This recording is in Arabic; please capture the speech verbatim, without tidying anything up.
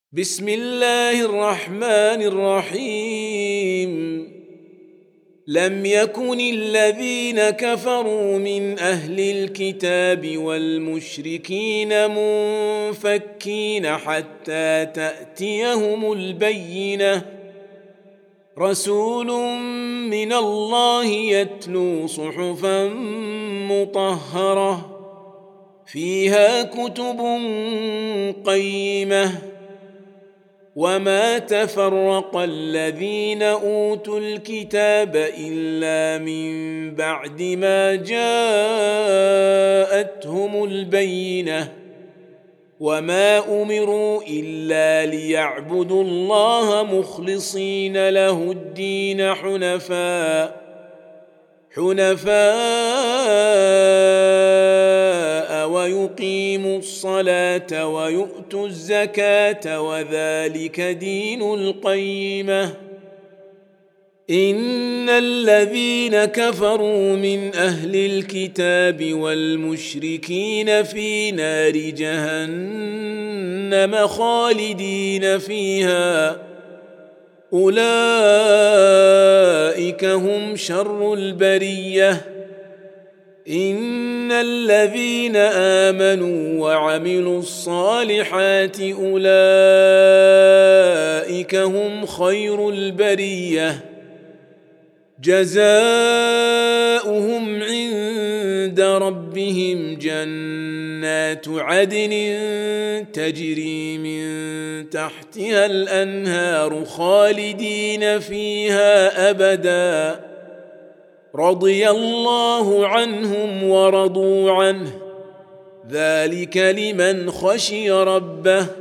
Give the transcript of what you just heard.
بسم الله الرحمن الرحيم. لم يكن الذين كفروا من أهل الكتاب والمشركين منفكين حتى تأتيهم البينة، رسول من الله يتلو صحفا مطهرة فيها كتب قيمة. وما تفرق الذين أوتوا الكتاب إلا من بعد ما جاءتهم البينة، وما أمروا إلا ليعبدوا الله مخلصين له الدين حنفاء حنفاء ويقيموا الصلاة ويؤتوا الزكاة وذلك دين القيمة. إن الذين كفروا من أهل الكتاب والمشركين في نار جهنم خالدين فيها، أولئك هم شر البرية. إن الذين آمنوا وعملوا الصالحات أولئك هم خير البرية، جزاؤهم عند ربهم جنات عدن تجري من تحتها الأنهار خالدين فيها أبدا، رضي الله عنهم ورضوا عنه، ذلك لمن خشي ربه.